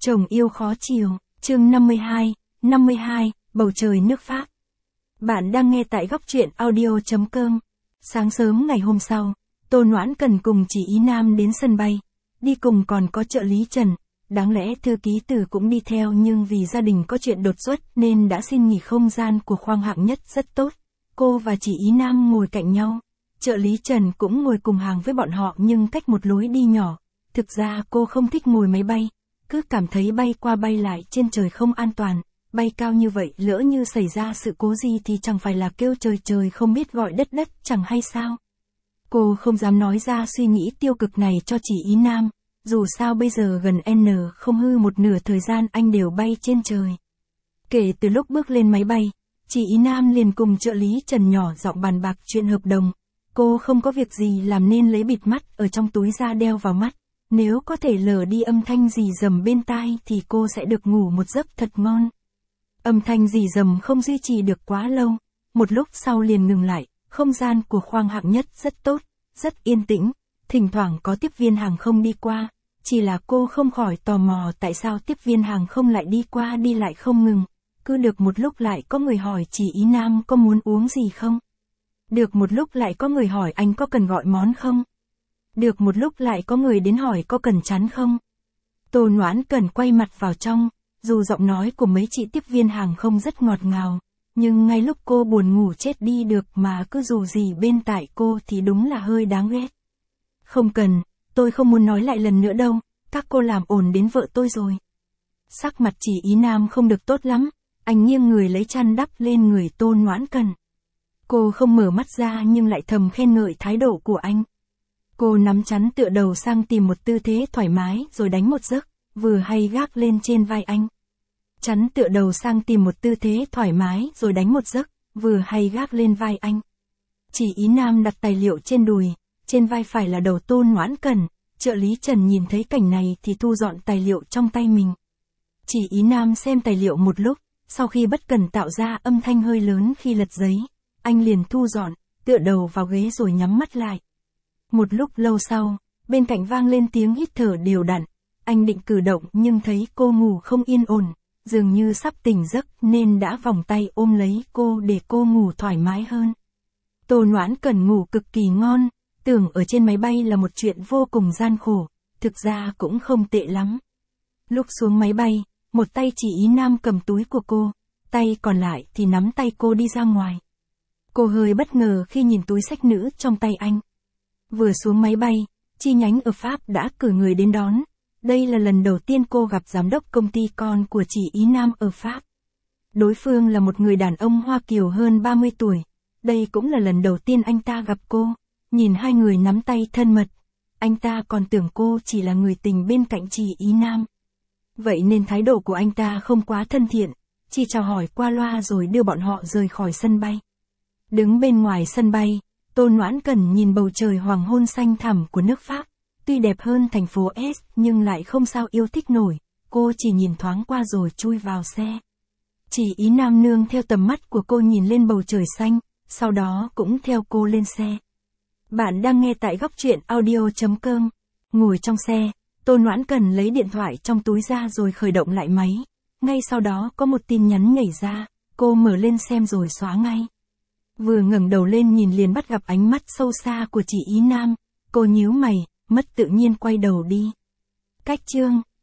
Chồng yêu khó chiều, chương 52, bầu trời nước Pháp. Bạn đang nghe tại góc truyện audio.com. Sáng sớm ngày hôm sau, Tô Noãn Cần cùng chị Ý Nam đến sân bay. Đi cùng còn có trợ lý Trần. Đáng lẽ thư ký Từ cũng đi theo nhưng vì gia đình có chuyện đột xuất nên đã xin nghỉ. Không gian của khoang hạng nhất rất tốt. Cô và chị Ý Nam ngồi cạnh nhau. Trợ lý Trần cũng ngồi cùng hàng với bọn họ nhưng cách một lối đi nhỏ. Thực ra cô không thích ngồi máy bay. Cứ cảm thấy bay qua bay lại trên trời không an toàn. Bay cao như vậy lỡ như xảy ra sự cố gì thì chẳng phải là kêu trời trời không biết gọi đất đất chẳng hay sao. Cô không dám nói ra suy nghĩ tiêu cực này cho chị Ý Nam. Dù sao bây giờ gần không hư một nửa thời gian anh đều bay trên trời. Kể từ lúc bước lên máy bay, chị Ý Nam liền cùng trợ lý Trần nhỏ giọng bàn bạc chuyện hợp đồng. Cô không có việc gì làm nên lấy bịt mắt ở trong túi ra đeo vào mắt. Nếu có thể lờ đi âm thanh rì rầm bên tai thì cô sẽ được ngủ một giấc thật ngon. Âm thanh rì rầm không duy trì được quá lâu. Một lúc sau liền ngừng lại. Không gian của khoang hạng nhất rất tốt, rất yên tĩnh. Thỉnh thoảng có tiếp viên hàng không đi qua. Chỉ là cô không khỏi tò mò tại sao tiếp viên hàng không lại đi qua đi lại không ngừng. Cứ được một lúc lại có người hỏi chị Ý Nam có muốn uống gì không? Được một lúc lại có người hỏi anh có cần gọi món không? Được một lúc lại có người đến hỏi có cần chắn không? Tô Noãn Cần quay mặt vào trong, dù giọng nói của mấy chị tiếp viên hàng không rất ngọt ngào, nhưng ngay lúc cô buồn ngủ chết đi được mà cứ dù gì bên tai cô thì đúng là hơi đáng ghét. Không cần, tôi không muốn nói lại lần nữa đâu, các cô làm ồn đến vợ tôi rồi. Sắc mặt chị Ý Nam không được tốt lắm, anh nghiêng người lấy chăn đắp lên người Tô Noãn Cần. Cô không mở mắt ra nhưng lại thầm khen ngợi thái độ của anh. Cô nắm chắn tựa đầu sang tìm một tư thế thoải mái rồi đánh một giấc, vừa hay gác lên trên vai anh. Chắn tựa đầu sang tìm một tư thế thoải mái rồi đánh một giấc, vừa hay gác lên vai anh. Chị Ý Nam đặt tài liệu trên đùi, trên vai phải là đầu Tô Noãn Cần. Trợ lý Trần nhìn thấy cảnh này thì thu dọn tài liệu trong tay mình. Chị Ý Nam xem tài liệu một lúc, sau khi bất cần tạo ra âm thanh hơi lớn khi lật giấy, anh liền thu dọn, tựa đầu vào ghế rồi nhắm mắt lại. Một lúc lâu sau, bên cạnh vang lên tiếng hít thở đều đặn. Anh định cử động nhưng thấy cô ngủ không yên ổn, dường như sắp tỉnh giấc nên đã vòng tay ôm lấy cô để cô ngủ thoải mái hơn. Tô Noãn Cần ngủ cực kỳ ngon, tưởng ở trên máy bay là một chuyện vô cùng gian khổ, thực ra cũng không tệ lắm. Lúc xuống máy bay, một tay chị Ý Nam cầm túi của cô, tay còn lại thì nắm tay cô đi ra ngoài. Cô hơi bất ngờ khi nhìn túi xách nữ trong tay anh. Vừa xuống máy bay, chi nhánh ở Pháp đã cử người đến đón. Đây là lần đầu tiên cô gặp giám đốc công ty con của chị Ý Nam ở Pháp. Đối phương là một người đàn ông Hoa Kiều hơn 30 tuổi. Đây cũng là lần đầu tiên anh ta gặp cô. Nhìn hai người nắm tay thân mật, anh ta còn tưởng cô chỉ là người tình bên cạnh chị Ý Nam. Vậy nên thái độ của anh ta không quá thân thiện, chỉ chào hỏi qua loa rồi đưa bọn họ rời khỏi sân bay. Đứng bên ngoài sân bay, Tô Noãn Cần nhìn bầu trời hoàng hôn xanh thẳm của nước Pháp. Tuy đẹp hơn thành phố S nhưng lại không sao yêu thích nổi, cô chỉ nhìn thoáng qua rồi chui vào xe. Chị Ý Nam nương theo tầm mắt của cô nhìn lên bầu trời xanh, sau đó cũng theo cô lên xe. Bạn đang nghe tại góc truyện audio.com. Ngồi trong xe, Tô Noãn Cần lấy điện thoại trong túi ra rồi khởi động lại máy. Ngay sau đó có một tin nhắn nhảy ra, cô mở lên xem rồi xóa ngay. Vừa ngẩng đầu lên nhìn liền bắt gặp ánh mắt sâu xa của chị Ý Nam. Cô nhíu mày, mất tự nhiên quay đầu đi. Cách chương